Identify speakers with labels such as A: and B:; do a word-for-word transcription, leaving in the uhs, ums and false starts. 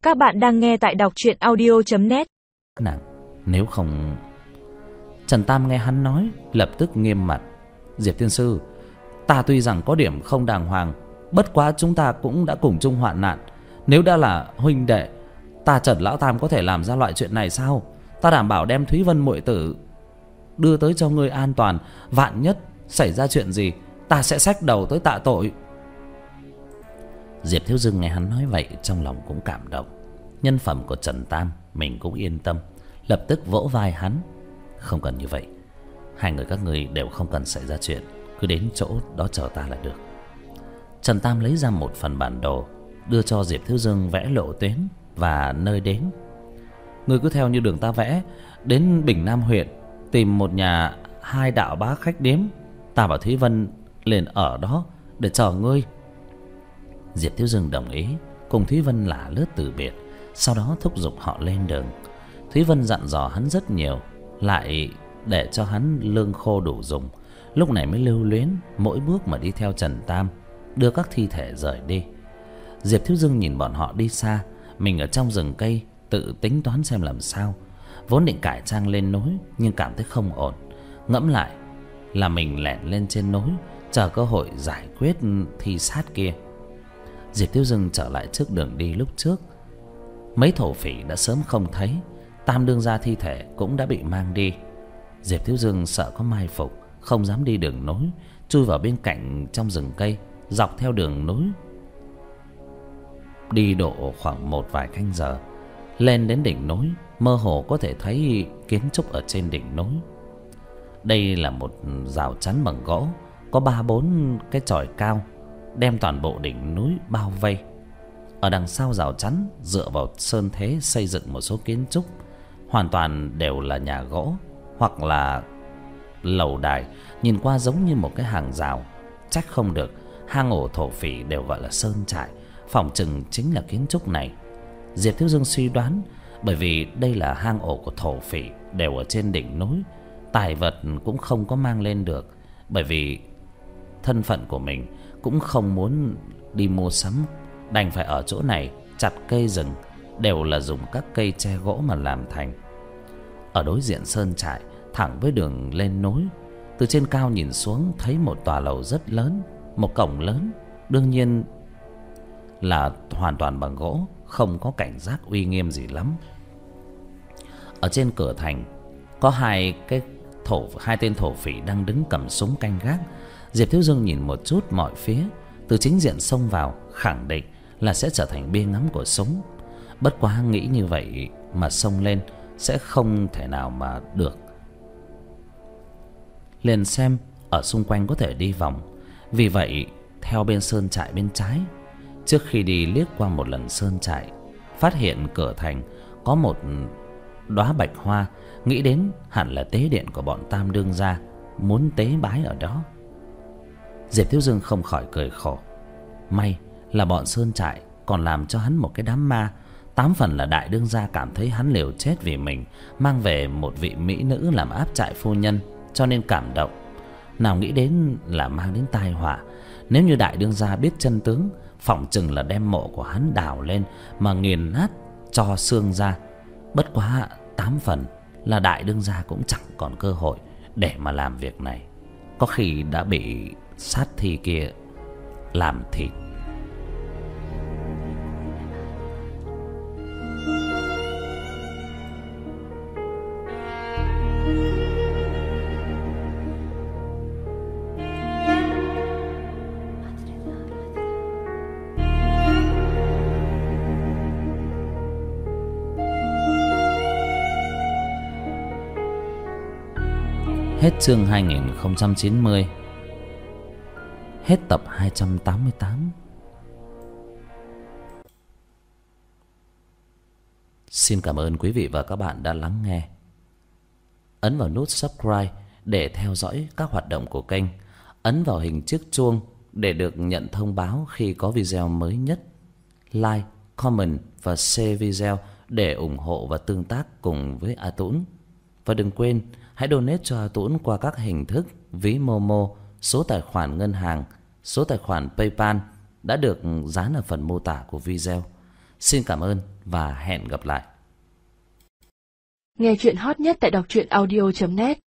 A: Các bạn đang nghe tại đọc truyện audio chấm net.
B: Nàng, nếu không... Trần Tam nghe hắn nói, lập tức nghiêm mặt. Diệp tiên sư, ta tuy rằng có điểm không đàng hoàng, bất quá chúng ta cũng đã cùng chung hoạn nạn. Nếu đã là huynh đệ, ta Trần Lão Tam có thể làm ra loại chuyện này sao? Ta đảm bảo đem Thúy Vân muội tử đưa tới cho ngươi an toàn. Vạn nhất xảy ra chuyện gì, ta sẽ xách đầu tới tạ tội. Diệp Thiếu Dương nghe hắn nói vậy, trong lòng cũng cảm động. Nhân phẩm của Trần Tam mình cũng yên tâm, lập tức vỗ vai hắn. Không cần như vậy, hai người các ngươi đều không cần xảy ra chuyện, cứ đến chỗ đó chờ ta là được. Trần Tam lấy ra một phần bản đồ, đưa cho Diệp Thiếu Dương vẽ lộ tuyến và nơi đến. Ngươi cứ theo như đường ta vẽ, đến Bình Nam huyện, tìm một nhà hai đạo bá khách điếm. Ta và Thúy Vân liền ở đó để chờ ngươi. Diệp Thiếu Dương đồng ý, cùng Thúy Vân lả lướt từ biệt, sau đó thúc giục họ lên đường. Thúy Vân dặn dò hắn rất nhiều, lại để cho hắn lương khô đủ dùng, lúc này mới lưu luyến mỗi bước mà đi theo Trần Tam đưa các thi thể rời đi. Diệp Thiếu Dương nhìn bọn họ đi xa, mình ở trong rừng cây tự tính toán xem làm sao. Vốn định cải trang lên núi, nhưng cảm thấy không ổn. Ngẫm lại là mình lẻn lên trên núi, chờ cơ hội giải quyết thi sát kia. Diệp Thiếu Dương trở lại trước đường đi lúc trước. Mấy thổ phỉ đã sớm không thấy, Tam đương gia thi thể cũng đã bị mang đi. Diệp Thiếu Dương sợ có mai phục, không dám đi đường núi, chui vào bên cạnh trong rừng cây, dọc theo đường núi đi độ khoảng một vài canh giờ. Lên đến đỉnh núi, mơ hồ có thể thấy kiến trúc ở trên đỉnh núi. Đây là một rào chắn bằng gỗ, có ba bốn cái chòi cao, đem toàn bộ đỉnh núi bao vây. Ở đằng sau rào chắn, dựa vào sơn thế xây dựng một số kiến trúc, hoàn toàn đều là nhà gỗ hoặc là lầu đài, nhìn qua giống như một cái hàng rào. Trách không được hang ổ thổ phỉ đều gọi là sơn trại, phỏng chừng chính là kiến trúc này. Diệp Thiếu Dương suy đoán, bởi vì đây là hang ổ của thổ phỉ, đều ở trên đỉnh núi, tài vật cũng không có mang lên được, bởi vì thân phận của mình cũng không muốn đi mua sắm, đành phải ở chỗ này chặt cây rừng, đều là dùng các cây tre gỗ mà làm thành. Ở đối diện sơn trại, thẳng với đường lên núi, từ trên cao nhìn xuống thấy một tòa lầu rất lớn, một cổng lớn, đương nhiên là hoàn toàn bằng gỗ, không có cảnh giác uy nghiêm gì lắm. Ở trên cửa thành có hai cái thổ hai tên thổ phỉ đang đứng cầm súng canh gác. Diệp Thiếu Dương nhìn một chút mọi phía, từ chính diện xông vào khẳng định là sẽ trở thành bia ngắm của súng. Bất quá nghĩ như vậy mà xông lên sẽ không thể nào mà được. Liền xem ở xung quanh có thể đi vòng, vì vậy theo bên sơn trại bên trái. Trước khi đi liếc qua một lần sơn trại, phát hiện cửa thành có một đóa bạch hoa, nghĩ đến hẳn là tế điện của bọn Tam đương gia, muốn tế bái ở đó. Diệp Thiếu Dương không khỏi cười khổ. May là bọn sơn trại còn làm cho hắn một cái đám ma, tám phần là đại đương gia cảm thấy hắn liều chết vì mình, mang về một vị mỹ nữ làm áp trại phu nhân, cho nên cảm động. Nào nghĩ đến là mang đến tai họa. Nếu như đại đương gia biết chân tướng, phỏng chừng là đem mộ của hắn đào lên mà nghiền nát cho xương ra. Bất quá tám phần là đại đương gia cũng chẳng còn cơ hội để mà làm việc này, có khi đã bị sát thi kia làm thịt. Hết chương hai nghìn không trăm chín mươi. Hết tập hai trăm tám mươi tám. Xin cảm ơn quý vị và các bạn đã lắng nghe. Ấn vào nút subscribe để theo dõi các hoạt động của kênh. Ấn vào hình chiếc chuông để được nhận thông báo khi có video mới nhất. Like, comment và share video để ủng hộ và tương tác cùng với A Tũng. Và đừng quên hãy donate cho A Tũng qua các hình thức ví Momo, số tài khoản ngân hàng, số tài khoản PayPal đã được dán ở phần mô tả của video. Xin cảm ơn và hẹn gặp lại.
C: Nghe chuyện hot nhất tại đọc truyện audio chấm net.